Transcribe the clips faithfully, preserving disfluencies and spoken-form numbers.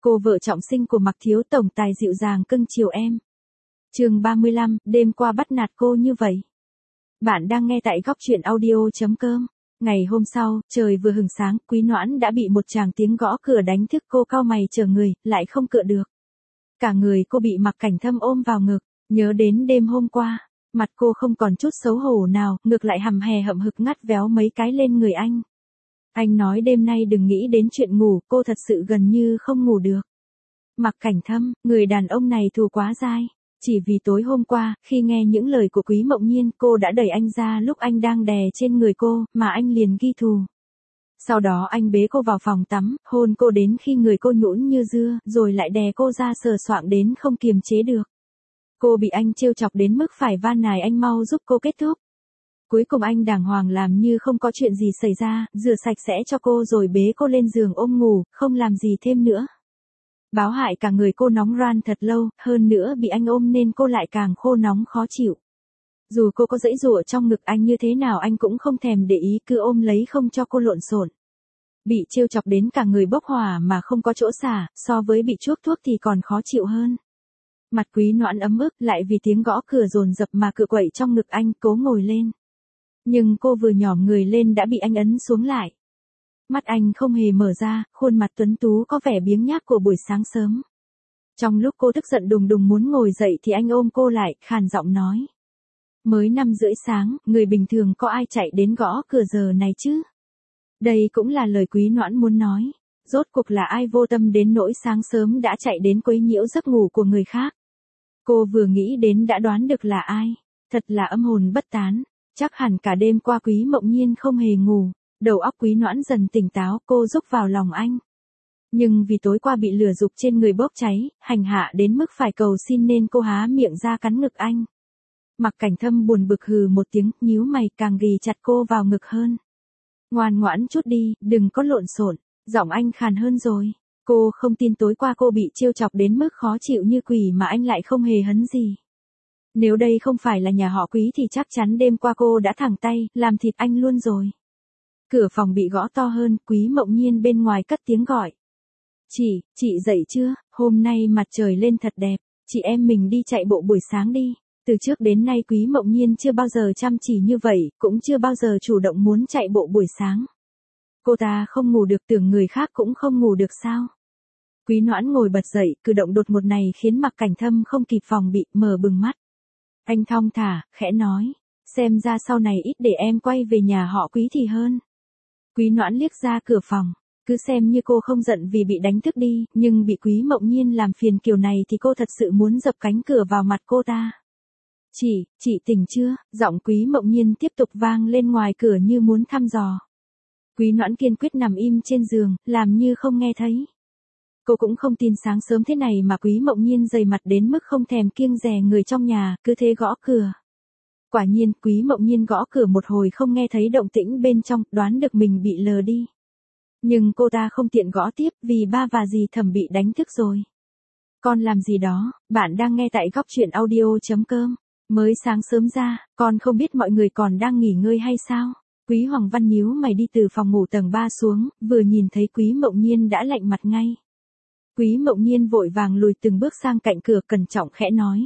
Cô vợ trọng sinh của Mạc Thiếu tổng tài dịu dàng cưng chiều em. Chương ba mươi lăm, đêm qua bắt nạt cô như vậy. Bạn đang nghe tại góc truyện audio chấm com. Ngày hôm sau, trời vừa hừng sáng, Quý Noãn đã bị một tràng tiếng gõ cửa đánh thức. Cô cau mày chờ người, lại không cựa được. Cả người cô bị Mạc Cảnh Thâm ôm vào ngực, nhớ đến đêm hôm qua, mặt cô không còn chút xấu hổ nào, ngược lại hầm hè hậm hực ngắt véo mấy cái lên người anh. Anh nói đêm nay đừng nghĩ đến chuyện ngủ, cô thật sự gần như không ngủ được. Mạc Cảnh Thâm, người đàn ông này thù quá dai. Chỉ vì tối hôm qua, khi nghe những lời của Quý Mộng Nhiên, cô đã đẩy anh ra lúc anh đang đè trên người cô, mà anh liền ghi thù. Sau đó anh bế cô vào phòng tắm, hôn cô đến khi người cô nhũn như dưa, rồi lại đè cô ra sờ soạng đến không kiềm chế được. Cô bị anh trêu chọc đến mức phải van nài anh mau giúp cô kết thúc. Cuối cùng anh đàng hoàng làm như không có chuyện gì xảy ra, rửa sạch sẽ cho cô rồi bế cô lên giường ôm ngủ, không làm gì thêm nữa. Báo hại cả người cô nóng ran thật lâu, hơn nữa bị anh ôm nên cô lại càng khô nóng khó chịu. Dù cô có giãy giụa trong ngực anh như thế nào anh cũng không thèm để ý, cứ ôm lấy không cho cô lộn xộn. Bị trêu chọc đến cả người bốc hỏa mà không có chỗ xả, so với bị chuốc thuốc thì còn khó chịu hơn. Mặt Quý Noãn ấm ức, lại vì tiếng gõ cửa dồn dập mà cựa quậy trong ngực anh, cố ngồi lên. Nhưng cô vừa nhỏm người lên đã bị anh ấn xuống lại. Mắt anh không hề mở ra, khuôn mặt tuấn tú có vẻ biếng nhác của buổi sáng sớm. Trong lúc cô tức giận đùng đùng muốn ngồi dậy thì anh ôm cô lại, khàn giọng nói. Mới năm rưỡi sáng, người bình thường có ai chạy đến gõ cửa giờ này chứ? Đây cũng là lời Quý Noãn muốn nói. Rốt cuộc là ai vô tâm đến nỗi sáng sớm đã chạy đến quấy nhiễu giấc ngủ của người khác? Cô vừa nghĩ đến đã đoán được là ai. Thật là âm hồn bất tán. Chắc hẳn cả đêm qua Quý Mộng Nhiên không hề ngủ. Đầu óc Quý Noãn dần tỉnh táo, cô rúc vào lòng anh. Nhưng vì tối qua bị lửa dục trên người bốc cháy, hành hạ đến mức phải cầu xin nên cô há miệng ra cắn ngực anh. Mạc Cảnh Thâm buồn bực hừ một tiếng, nhíu mày càng ghì chặt cô vào ngực hơn. Ngoan ngoãn chút đi, đừng có lộn xộn. Giọng anh khàn hơn rồi. Cô không tin tối qua cô bị trêu chọc đến mức khó chịu như quỷ mà anh lại không hề hấn gì. Nếu đây không phải là nhà họ Quý thì chắc chắn đêm qua cô đã thẳng tay, làm thịt anh luôn rồi. Cửa phòng bị gõ to hơn, Quý Mộng Nhiên bên ngoài cất tiếng gọi. Chị, chị dậy chưa? Hôm nay mặt trời lên thật đẹp, chị em mình đi chạy bộ buổi sáng đi. Từ trước đến nay Quý Mộng Nhiên chưa bao giờ chăm chỉ như vậy, cũng chưa bao giờ chủ động muốn chạy bộ buổi sáng. Cô ta không ngủ được, tưởng người khác cũng không ngủ được sao? Quý Noãn ngồi bật dậy, cử động đột ngột này khiến Mạc Cảnh Thâm không kịp phòng bị, mở bừng mắt. Anh thong thả, khẽ nói, xem ra sau này ít để em quay về nhà họ Quý thì hơn. Quý Noãn liếc ra cửa phòng, cứ xem như cô không giận vì bị đánh thức đi, nhưng bị Quý Mộng Nhiên làm phiền kiểu này thì cô thật sự muốn dập cánh cửa vào mặt cô ta. Chị, chị tỉnh chưa? Giọng Quý Mộng Nhiên tiếp tục vang lên ngoài cửa như muốn thăm dò. Quý Noãn kiên quyết nằm im trên giường, làm như không nghe thấy. Cô cũng không tin sáng sớm thế này mà Quý Mộng Nhiên dày mặt đến mức không thèm kiêng dè người trong nhà, cứ thế gõ cửa. Quả nhiên, Quý Mộng Nhiên gõ cửa một hồi không nghe thấy động tĩnh bên trong, đoán được mình bị lờ đi. Nhưng cô ta không tiện gõ tiếp vì ba và dì Thẩm bị đánh thức rồi. Con làm gì đó? Bạn đang nghe tại góc truyện audio chấm com. Mới sáng sớm ra, con không biết mọi người còn đang nghỉ ngơi hay sao? Quý Hoàng Văn nhíu mày đi từ phòng ngủ tầng ba xuống, vừa nhìn thấy Quý Mộng Nhiên đã lạnh mặt ngay. Quý Mộng Nhiên vội vàng lùi từng bước sang cạnh cửa, cẩn trọng khẽ nói.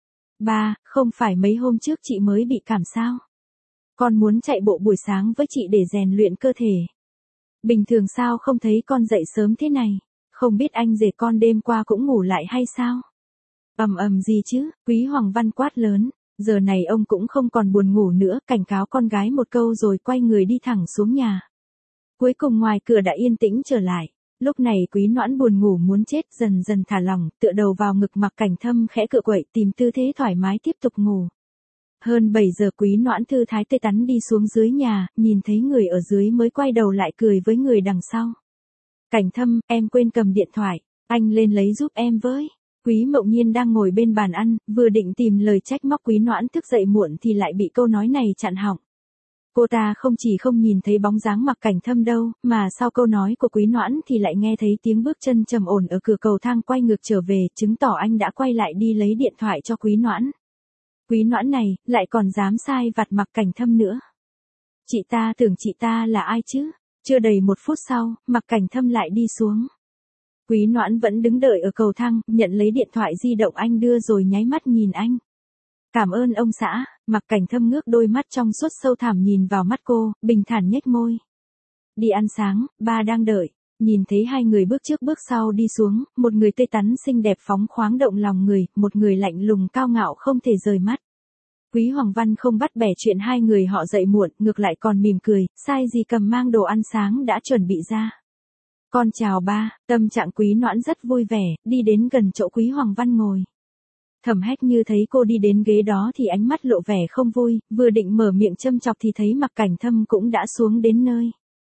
Ba, không phải mấy hôm trước chị mới bị cảm sao? Con muốn chạy bộ buổi sáng với chị để rèn luyện cơ thể. Bình thường sao không thấy con dậy sớm thế này? Không biết anh rể con đêm qua cũng ngủ lại hay sao? Ầm ầm gì chứ? Quý Hoàng Văn quát lớn. Giờ này ông cũng không còn buồn ngủ nữa, cảnh cáo con gái một câu rồi quay người đi thẳng xuống nhà. Cuối cùng ngoài cửa đã yên tĩnh trở lại. Lúc này Quý Noãn buồn ngủ muốn chết dần dần thả lỏng, tựa đầu vào ngực Mạc Cảnh Thâm khẽ cựa quậy tìm tư thế thoải mái tiếp tục ngủ. Hơn bảy giờ Quý Noãn thư thái tươi tắn đi xuống dưới nhà, nhìn thấy người ở dưới mới quay đầu lại cười với người đằng sau. Cảnh Thâm, em quên cầm điện thoại, anh lên lấy giúp em với. Quý Mộng Nhiên đang ngồi bên bàn ăn, vừa định tìm lời trách móc Quý Noãn thức dậy muộn thì lại bị câu nói này chặn họng. Cô ta không chỉ không nhìn thấy bóng dáng Mạc Cảnh Thâm đâu, mà sau câu nói của Quý Noãn thì lại nghe thấy tiếng bước chân trầm ổn ở cửa cầu thang quay ngược trở về, chứng tỏ anh đã quay lại đi lấy điện thoại cho Quý Noãn. Quý Noãn này, lại còn dám sai vặt Mạc Cảnh Thâm nữa. Chị ta tưởng chị ta là ai chứ? Chưa đầy một phút sau, Mạc Cảnh Thâm lại đi xuống. Quý Noãn vẫn đứng đợi ở cầu thang, nhận lấy điện thoại di động anh đưa rồi nháy mắt nhìn anh. Cảm ơn ông xã. Mặc Cảnh Thâm ngước đôi mắt trong suốt sâu thẳm nhìn vào mắt cô, bình thản nhếch môi. Đi ăn sáng, ba đang đợi. Nhìn thấy hai người bước trước bước sau đi xuống, một người tươi tắn xinh đẹp phóng khoáng động lòng người, một người lạnh lùng cao ngạo không thể rời mắt. Quý Hoàng Văn không bắt bẻ chuyện hai người họ dậy muộn, ngược lại còn mỉm cười, sai gì cầm mang đồ ăn sáng đã chuẩn bị ra. Con chào ba. Tâm trạng Quý Noãn rất vui vẻ, đi đến gần chỗ Quý Hoàng Văn ngồi. Thẩm Hách Như thấy cô đi đến ghế đó thì ánh mắt lộ vẻ không vui, vừa định mở miệng châm chọc thì thấy Mặc Cảnh Thâm cũng đã xuống đến nơi.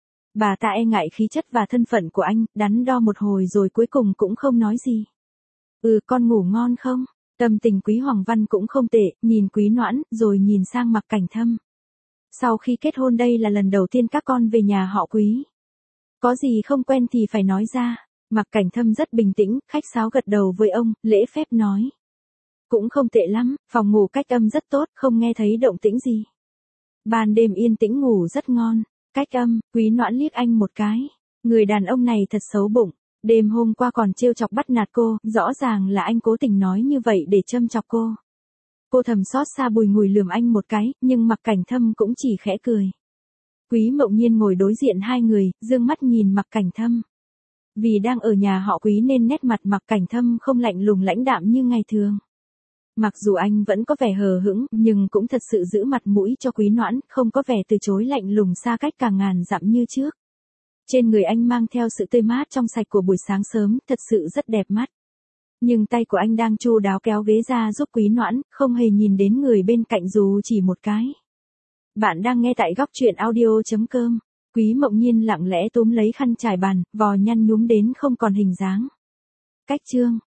Bà ta e ngại khí chất và thân phận của anh, đắn đo một hồi rồi cuối cùng cũng không nói gì. Ừ, con ngủ ngon không? Tâm tình Quý Hoàng Văn cũng không tệ, nhìn Quý Noãn, rồi nhìn sang Mặc Cảnh Thâm. Sau khi kết hôn đây là lần đầu tiên các con về nhà họ Quý. Có gì không quen thì phải nói ra. Mặc Cảnh Thâm rất bình tĩnh, khách sáo gật đầu với ông, lễ phép nói. Cũng không tệ lắm, phòng ngủ cách âm rất tốt, không nghe thấy động tĩnh gì. Ban đêm yên tĩnh ngủ rất ngon. Cách âm. Quý Noãn liếc anh một cái. Người đàn ông này thật xấu bụng. Đêm hôm qua còn trêu chọc bắt nạt cô, rõ ràng là anh cố tình nói như vậy để châm chọc cô. Cô thầm xót xa bùi ngùi lườm anh một cái, nhưng Mặc Cảnh Thâm cũng chỉ khẽ cười. Quý Mộng Nhiên ngồi đối diện hai người, dương mắt nhìn Mặc Cảnh Thâm. Vì đang ở nhà họ Quý nên nét mặt Mặc Cảnh Thâm không lạnh lùng lãnh đạm như ngày thường. Mặc dù anh vẫn có vẻ hờ hững, nhưng cũng thật sự giữ mặt mũi cho Quý Noãn, không có vẻ từ chối lạnh lùng xa cách cả ngàn dặm như trước. Trên người anh mang theo sự tươi mát trong sạch của buổi sáng sớm, thật sự rất đẹp mắt. Nhưng tay của anh đang chu đáo kéo ghế ra giúp Quý Noãn, không hề nhìn đến người bên cạnh dù chỉ một cái. Bạn đang nghe tại góc truyện audio chấm com. Quý Mộng Nhiên lặng lẽ túm lấy khăn trải bàn, vò nhăn nhúm đến không còn hình dáng. Cách chương.